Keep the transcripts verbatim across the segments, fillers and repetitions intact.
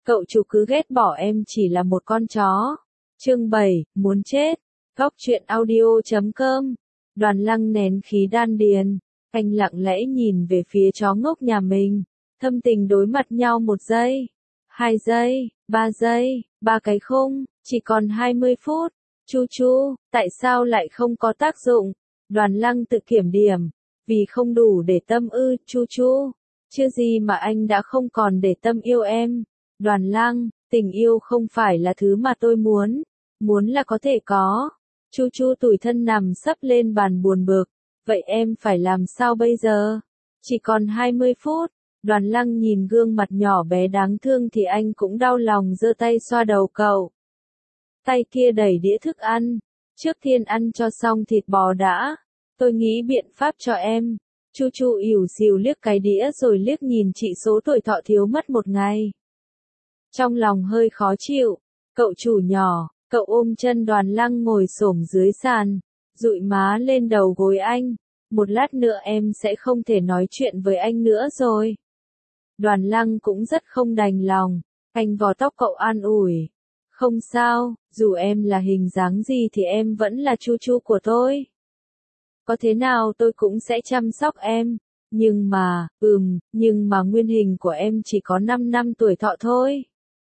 Cậu chủ cứ ghét bỏ em chỉ là một con chó. Chương bảy, muốn chết. Góc truyện audio chấm com. Đoàn Lăng nén khí đan điền, anh lặng lẽ nhìn về phía chó ngốc nhà mình, thâm tình đối mặt nhau một giây, hai giây, ba giây, ba cái khung, chỉ còn hai mươi phút. Chu chu, tại sao lại không có tác dụng? Đoàn Lăng tự kiểm điểm, vì không đủ để tâm ư, chu chu. Chưa gì mà anh đã không còn để tâm yêu em. Đoàn Lăng, tình yêu không phải là thứ mà tôi muốn, muốn là có thể có. Chu chu tủi thân nằm sấp lên bàn buồn bực, vậy em phải làm sao bây giờ? Chỉ còn hai mươi phút. Đoàn Lăng nhìn gương mặt nhỏ bé đáng thương thì anh cũng đau lòng giơ tay xoa đầu cậu. Tay kia đẩy đĩa thức ăn, trước tiên ăn cho xong thịt bò đã, tôi nghĩ biện pháp cho em. Chu chu ỉu xìu liếc cái đĩa rồi liếc nhìn chị số tuổi thọ thiếu mất một ngày. Trong lòng hơi khó chịu, cậu chủ nhỏ, cậu ôm chân Đoàn Lăng ngồi xổm dưới sàn, dụi má lên đầu gối anh, một lát nữa em sẽ không thể nói chuyện với anh nữa rồi. Đoàn Lăng cũng rất không đành lòng, anh vò tóc cậu an ủi. Không sao, dù em là hình dáng gì thì em vẫn là chu chu của tôi. Có thế nào tôi cũng sẽ chăm sóc em, nhưng mà, ừm, nhưng mà nguyên hình của em chỉ có năm năm tuổi thọ thôi.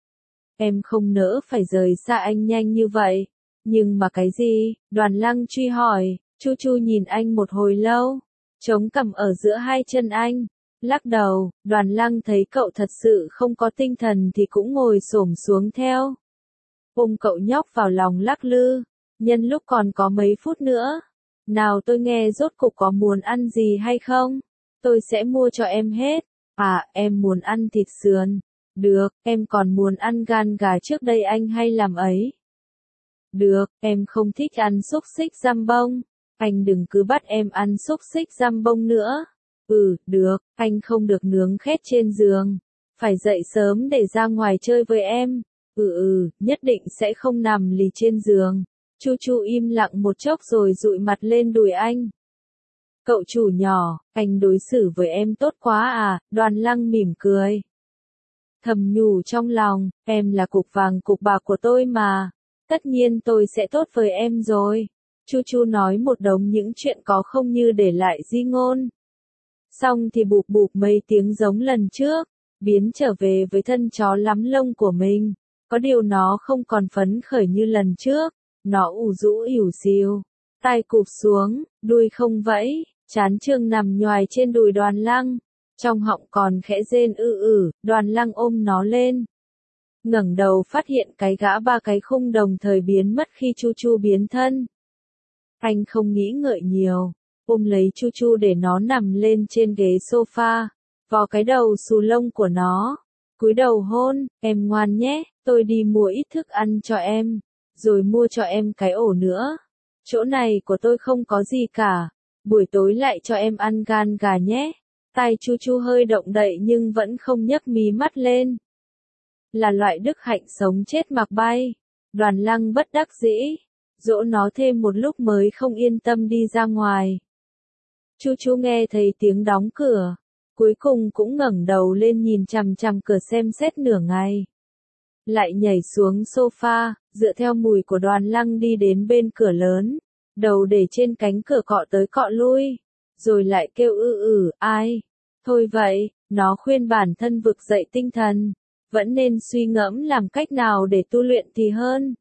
Em không nỡ phải rời xa anh nhanh như vậy. Nhưng mà cái gì? Đoàn Lăng truy hỏi. Chu chu nhìn anh một hồi lâu, chống cằm ở giữa hai chân anh, lắc đầu. Đoàn Lăng thấy cậu thật sự không có tinh thần thì cũng ngồi xổm xuống theo, ôm cậu nhóc vào lòng lắc lư. Nhân lúc còn có mấy phút nữa, nào tôi nghe rốt cục có muốn ăn gì hay không? Tôi sẽ mua cho em hết. À, em muốn ăn thịt sườn. Được, em còn muốn ăn gan gà trước đây anh hay làm ấy. Được, em không thích ăn xúc xích giam bông. Anh đừng cứ bắt em ăn xúc xích giam bông nữa. Ừ, được, anh không được nướng khét trên giường. Phải dậy sớm để ra ngoài chơi với em. Ừ ừ, nhất định sẽ không nằm lì trên giường. Chu chu im lặng một chốc rồi dụi mặt lên đùi anh. Cậu chủ nhỏ, anh đối xử với em tốt quá à? Đoàn Lăng mỉm cười, thầm nhủ trong lòng, em là cục vàng cục bạc của tôi mà, tất nhiên tôi sẽ tốt với em rồi. Chu chu nói một đống những chuyện có không như để lại di ngôn. Xong thì bụp bụp mấy tiếng giống lần trước, biến trở về với thân chó lắm lông của mình. Có điều nó không còn phấn khởi như lần trước, nó ủ rũ ỉu xìu, tai cụp xuống, đuôi không vẫy, trán trương nằm nhoài trên đùi Đoàn Lăng. Trong họng còn khẽ rên ư ử, Đoàn Lăng ôm nó lên. Ngẩng đầu phát hiện cái gã ba cái khung đồng thời biến mất khi chu chu biến thân. Anh không nghĩ ngợi nhiều, ôm lấy chu chu để nó nằm lên trên ghế sofa, vò cái đầu xù lông của nó, cúi đầu hôn. Em ngoan nhé, tôi đi mua ít thức ăn cho em, rồi mua cho em cái ổ nữa. Chỗ này của tôi không có gì cả, buổi tối lại cho em ăn gan gà nhé. Tai chu chu hơi động đậy nhưng vẫn không nhấc mí mắt lên. Là loại đức hạnh sống chết mặc bay. Đoàn Lăng bất đắc dĩ, dỗ nó thêm một lúc mới không yên tâm đi ra ngoài. Chu chu nghe thấy tiếng đóng cửa, cuối cùng cũng ngẩng đầu lên nhìn chằm chằm cửa xem xét nửa ngày. Lại nhảy xuống sofa, dựa theo mùi của Đoàn Lăng đi đến bên cửa lớn, đầu để trên cánh cửa cọ tới cọ lui, rồi lại kêu ư ử, ai? Thôi vậy, nó khuyên bản thân vực dậy tinh thần, vẫn nên suy ngẫm làm cách nào để tu luyện thì hơn.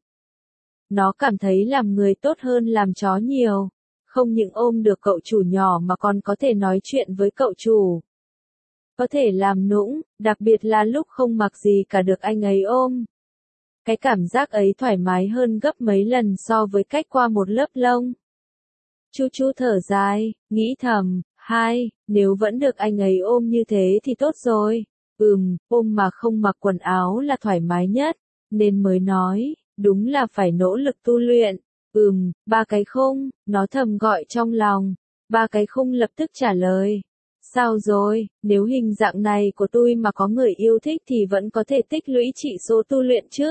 Nó cảm thấy làm người tốt hơn làm chó nhiều, không những ôm được cậu chủ nhỏ mà còn có thể nói chuyện với cậu chủ. Có thể làm nũng, đặc biệt là lúc không mặc gì cả được anh ấy ôm. Cái cảm giác ấy thoải mái hơn gấp mấy lần so với cách qua một lớp lông. Chu chu thở dài, nghĩ thầm, hai, nếu vẫn được anh ấy ôm như thế thì tốt rồi. Ừm, ôm mà không mặc quần áo là thoải mái nhất, nên mới nói, đúng là phải nỗ lực tu luyện. Ừm, ba cái khung, nó thầm gọi trong lòng. Ba cái khung lập tức trả lời. Sao rồi, nếu hình dạng này của tôi mà có người yêu thích thì vẫn có thể tích lũy chỉ số tu luyện chứ?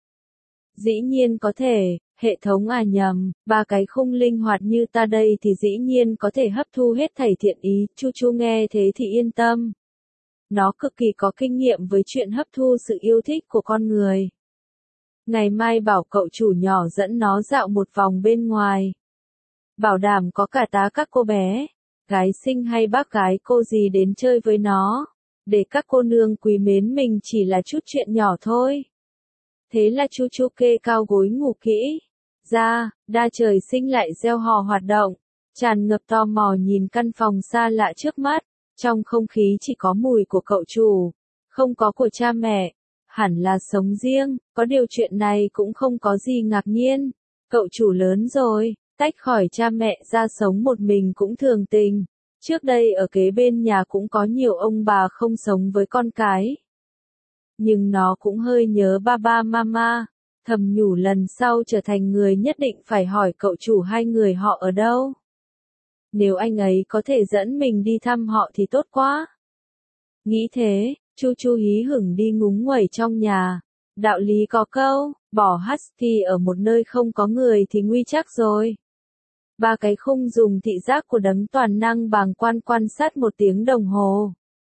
Dĩ nhiên có thể, hệ thống à nhầm, ba cái khung linh hoạt như ta đây thì dĩ nhiên có thể hấp thu hết thảy thiện ý. Chu chu nghe thế thì yên tâm. Nó cực kỳ có kinh nghiệm với chuyện hấp thu sự yêu thích của con người. Ngày mai bảo cậu chủ nhỏ dẫn nó dạo một vòng bên ngoài. Bảo đảm có cả tá các cô bé, gái xinh hay bác gái cô gì đến chơi với nó. Để các cô nương quý mến mình chỉ là chút chuyện nhỏ thôi. Thế là Chu Chu kê cao gối ngủ kỹ. Ra, đa trời sinh lại gieo hò hoạt động. Tràn ngập tò mò nhìn căn phòng xa lạ trước mắt. Trong không khí chỉ có mùi của cậu chủ, không có của cha mẹ. Hẳn là sống riêng, có điều chuyện này cũng không có gì ngạc nhiên. Cậu chủ lớn rồi, tách khỏi cha mẹ ra sống một mình cũng thường tình. Trước đây ở kế bên nhà cũng có nhiều ông bà không sống với con cái. Nhưng nó cũng hơi nhớ ba ba mama, thầm nhủ lần sau trở thành người nhất định phải hỏi cậu chủ hai người họ ở đâu. Nếu anh ấy có thể dẫn mình đi thăm họ thì tốt quá. Nghĩ thế, Chu Chu hí hửng đi ngúng nguẩy trong nhà. Đạo lý có câu, bỏ husky ở một nơi không có người thì nguy chắc rồi. Ba cái khung dùng thị giác của đấng toàn năng bàng quan quan sát một tiếng đồng hồ.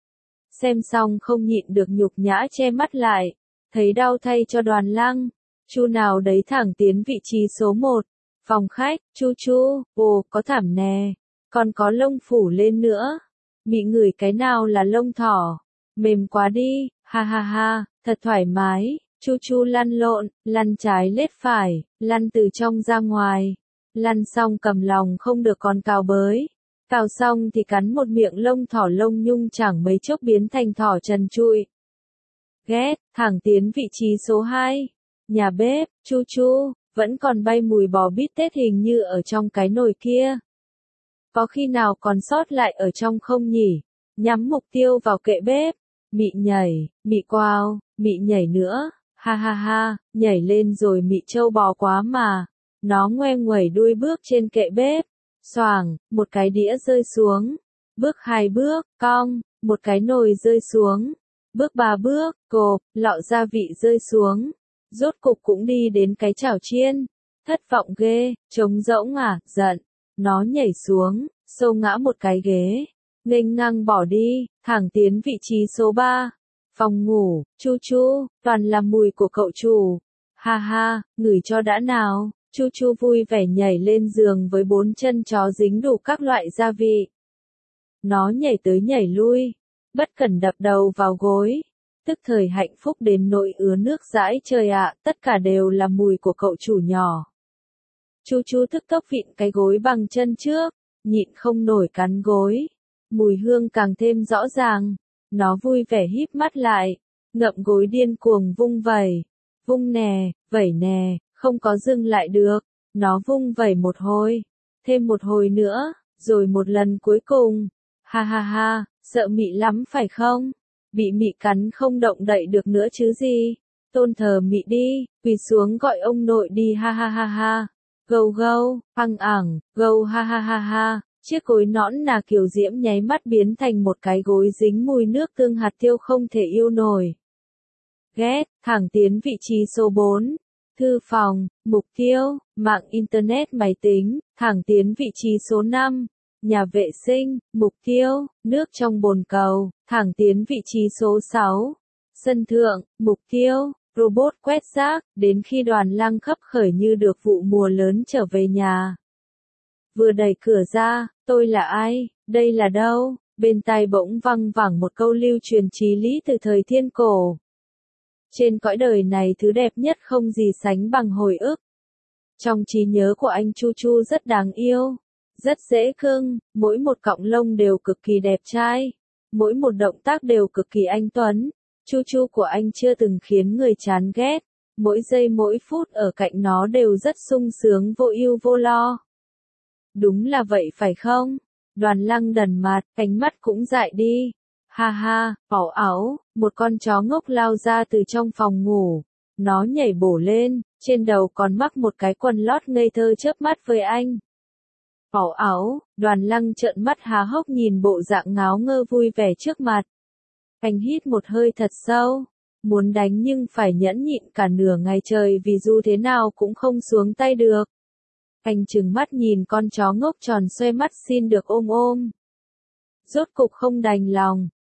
Xem xong không nhịn được nhục nhã che mắt lại. Thấy đau thay cho Đoàn Lăng. Chu nào đấy thẳng tiến vị trí số một. Phòng khách, Chu Chu, ồ, có thảm nè. Còn có lông phủ lên nữa. Mị ngửi cái nào là lông thỏ. Mềm quá đi, ha ha ha, thật thoải mái. Chu Chu lăn lộn, lăn trái lết phải, lăn từ trong ra ngoài. Lăn xong cầm lòng không được còn cào bới. Cào xong thì cắn một miệng lông thỏ lông nhung chẳng mấy chốc biến thành thỏ trần trụi. Ghét, thẳng tiến vị trí số hai. Nhà bếp, Chu Chu, vẫn còn bay mùi bò bít tết hình như ở trong cái nồi kia. Có khi nào còn sót lại ở trong không nhỉ? Nhắm mục tiêu vào kệ bếp. Mị nhảy, mị quao, mị nhảy nữa. Ha ha ha, nhảy lên rồi mị trâu bò quá mà. Nó ngoe nguẩy đuôi bước trên kệ bếp. Xoàng, một cái đĩa rơi xuống. Bước hai bước, cong, một cái nồi rơi xuống. Bước ba bước, cộp, lọ gia vị rơi xuống. Rốt cục cũng đi đến cái chảo chiên. Thất vọng ghê, trống rỗng à, giận. Nó nhảy xuống, xô ngã một cái ghế. Nghênh ngang bỏ đi, thẳng tiến vị trí số ba. Phòng ngủ, Chu Chu, toàn là mùi của cậu chủ. Ha ha, ngửi cho đã nào. Chu Chu vui vẻ nhảy lên giường với bốn chân chó dính đủ các loại gia vị. Nó nhảy tới nhảy lui, bất cẩn đập đầu vào gối. Tức thời hạnh phúc đến nỗi ứa nước dãi trời ạ, tất cả đều là mùi của cậu chủ nhỏ. Chu Chu tức tốc vịn cái gối bằng chân trước, nhịn không nổi cắn gối. Mùi hương càng thêm rõ ràng. Nó vui vẻ híp mắt lại, ngậm gối điên cuồng vung vẩy. Vung nè, vẩy nè, không có dừng lại được. Nó vung vẩy một hồi, thêm một hồi nữa, rồi một lần cuối cùng. Ha ha ha, sợ mị lắm phải không? Bị mị cắn không động đậy được nữa chứ gì. Tôn thờ mị đi, quỳ xuống gọi ông nội đi ha ha ha ha. Gâu gâu, ăng ẳng, gâu ha ha ha ha. Chiếc gối nõn nà kiều diễm nháy mắt biến thành một cái gối dính mùi nước tương hạt tiêu không thể yêu nổi. Ghét, thẳng tiến vị trí số bốn. Thư phòng, mục tiêu, mạng Internet máy tính, thẳng tiến vị trí số năm. Nhà vệ sinh, mục tiêu, nước trong bồn cầu, thẳng tiến vị trí số sáu. Sân thượng, mục tiêu, robot quét rác, đến khi Đoàn Lăng khấp khởi như được vụ mùa lớn trở về nhà. Vừa đẩy cửa ra, tôi là ai, đây là đâu, bên tai bỗng văng vẳng một câu lưu truyền chí lý từ thời thiên cổ. Trên cõi đời này thứ đẹp nhất không gì sánh bằng hồi ức. Trong trí nhớ của anh Chu Chu rất đáng yêu, rất dễ cưng, mỗi một cọng lông đều cực kỳ đẹp trai, mỗi một động tác đều cực kỳ anh tuấn. Chu Chu của anh chưa từng khiến người chán ghét, mỗi giây mỗi phút ở cạnh nó đều rất sung sướng vô ưu vô lo. Đúng là vậy phải không? Đoàn Lăng đần mặt, cánh mắt cũng dại đi. Ha ha, ảo ảo, một con chó ngốc lao ra từ trong phòng ngủ. Nó nhảy bổ lên, trên đầu còn mắc một cái quần lót ngây thơ chớp mắt với anh. Ảo ảo, Đoàn Lăng trợn mắt há hốc nhìn bộ dạng ngáo ngơ vui vẻ trước mặt. Anh hít một hơi thật sâu, muốn đánh nhưng phải nhẫn nhịn cả nửa ngày trời vì dù thế nào cũng không xuống tay được. Anh trừng mắt nhìn con chó ngốc tròn xoe mắt xin được ôm ôm. Rốt cục không đành lòng,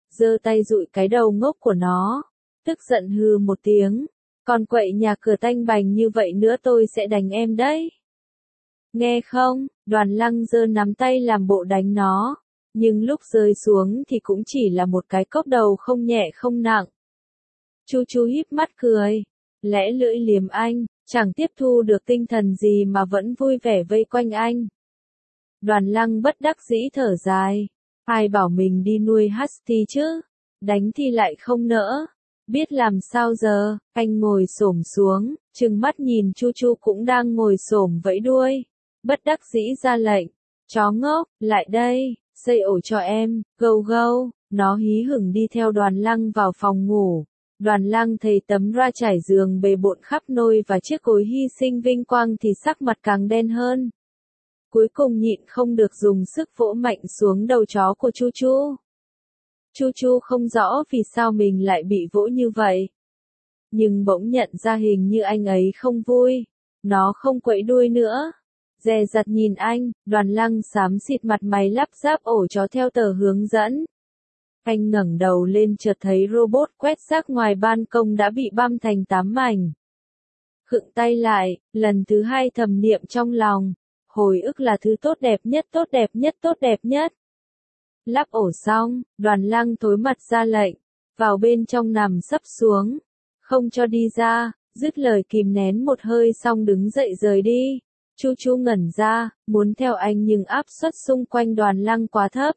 giơ tay dụi cái đầu ngốc của nó, tức giận hừ một tiếng, còn quậy nhà cửa tanh bành như vậy nữa tôi sẽ đánh em đấy. Nghe không, Đoàn Lăng giơ nắm tay làm bộ đánh nó, nhưng lúc rơi xuống thì cũng chỉ là một cái cốc đầu không nhẹ không nặng. Chu Chu híp mắt cười, lẽ lưỡi liếm anh, chẳng tiếp thu được tinh thần gì mà vẫn vui vẻ vây quanh anh. Đoàn Lăng bất đắc dĩ thở dài, ai bảo mình đi nuôi husky chứ, đánh thì lại không nỡ, biết làm sao giờ, anh ngồi xổm xuống, trừng mắt nhìn Chu Chu cũng đang ngồi xổm vẫy đuôi, bất đắc dĩ ra lệnh, chó ngốc, lại đây, xây ổ cho em, gâu gâu, nó hí hửng đi theo Đoàn Lăng vào phòng ngủ. Đoàn Lăng thấy tấm ra trải giường bề bộn khắp nôi và chiếc gối hy sinh vinh quang thì sắc mặt càng đen hơn. Cuối cùng nhịn không được dùng sức vỗ mạnh xuống đầu chó của Chu Chu. Chu Chu không rõ vì sao mình lại bị vỗ như vậy. Nhưng bỗng nhận ra hình như anh ấy không vui. Nó không quậy đuôi nữa. Dè dặt nhìn anh, Đoàn Lăng xám xịt mặt mày lắp ráp ổ chó theo tờ hướng dẫn. Anh ngẩng đầu lên chợt thấy robot quét rác ngoài ban công đã bị băm thành tám mảnh. Khựng tay lại, lần thứ hai thầm niệm trong lòng. Hồi ức là thứ tốt đẹp nhất tốt đẹp nhất tốt đẹp nhất. Lắp ổ xong, Đoàn Lăng tối mặt ra lệnh, vào bên trong nằm sấp xuống, không cho đi ra, dứt lời kìm nén một hơi xong đứng dậy rời đi. Chu Chu ngẩn ra, muốn theo anh nhưng áp suất xung quanh Đoàn Lăng quá thấp.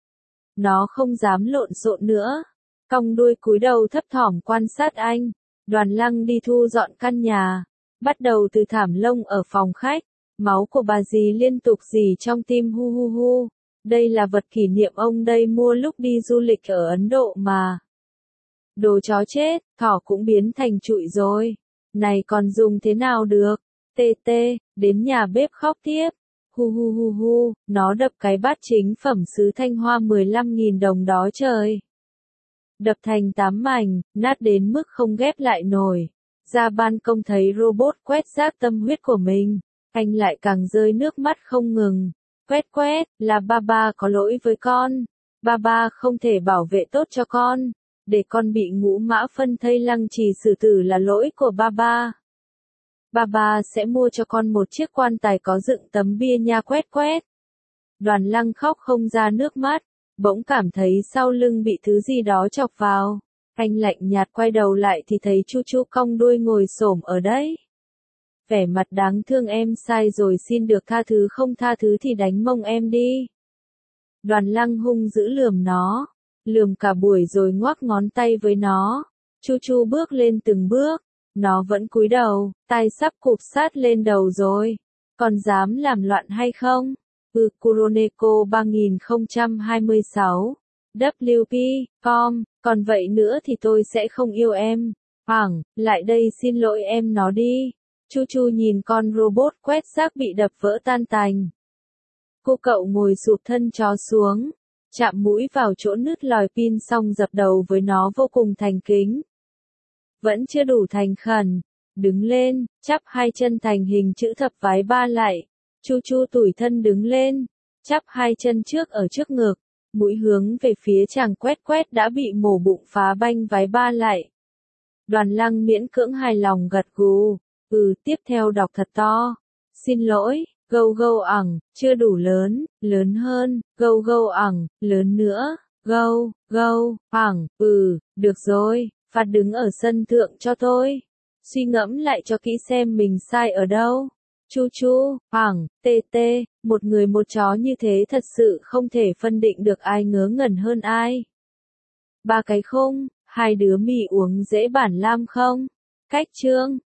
Nó không dám lộn xộn nữa, cong đuôi cúi đầu thấp thỏm quan sát anh. Đoàn Lăng đi thu dọn căn nhà, bắt đầu từ thảm lông ở phòng khách. Máu của bà dì liên tục rỉ trong tim hu hu hu. Đây là vật kỷ niệm ông đây mua lúc đi du lịch ở Ấn Độ mà. Đồ chó chết, thỏ cũng biến thành trụi rồi. Này còn dùng thế nào được? Tê tê, đến nhà bếp khóc tiếp. Hu hu hu hu, nó đập cái bát chính phẩm sứ Thanh Hoa mười lăm nghìn đồng đó trời. Đập thành tám mảnh, nát đến mức không ghép lại nổi. Ra ban công thấy robot quét rác tâm huyết của mình. Anh lại càng rơi nước mắt không ngừng. Quét quét, là ba ba có lỗi với con. Ba ba không thể bảo vệ tốt cho con. Để con bị ngũ mã phân thây lăng trì xử tử là lỗi của ba ba. Ba ba sẽ mua cho con một chiếc quan tài có dựng tấm bia nha quét quét. Đoàn Lăng khóc không ra nước mắt. Bỗng cảm thấy sau lưng bị thứ gì đó chọc vào. Anh lạnh nhạt quay đầu lại thì thấy Chu Chu cong đuôi ngồi xổm ở đấy. Vẻ mặt đáng thương em sai rồi xin được tha thứ không tha thứ thì đánh mông em đi. Đoàn Lăng hung dữ lườm nó, lườm cả buổi rồi ngoắc ngón tay với nó. Chu Chu bước lên từng bước, nó vẫn cúi đầu, tai sắp cụp sát lên đầu rồi. Còn dám làm loạn hay không? Ừ, Kuroneko ba không hai sáu, W P, com, còn vậy nữa thì tôi sẽ không yêu em. Hoàng, lại đây xin lỗi em nó đi. Chu Chu nhìn con robot quét rác bị đập vỡ tan tành. Cô cậu ngồi sụp thân chó xuống, chạm mũi vào chỗ nứt lòi pin xong dập đầu với nó vô cùng thành kính. Vẫn chưa đủ thành khẩn, đứng lên, chắp hai chân thành hình chữ thập vái ba lại. Chu Chu tủi thân đứng lên, chắp hai chân trước ở trước ngực, mũi hướng về phía chàng quét quét đã bị mổ bụng phá banh vái ba lại. Đoàn Lăng miễn cưỡng hài lòng gật gù. Ừ, tiếp theo đọc thật to. Xin lỗi, gâu gâu ẳng, chưa đủ lớn, lớn hơn, gâu gâu ẳng, lớn nữa, gâu, gâu, ẳng, ừ, được rồi, phạt đứng ở sân thượng cho tôi. Suy ngẫm lại cho kỹ xem mình sai ở đâu. Chu Chu, ẳng, tê tê, một người một chó như thế thật sự không thể phân định được ai ngớ ngẩn hơn ai. Ba cái khung, hai đứa mì uống dễ bản lam không? Cách chương.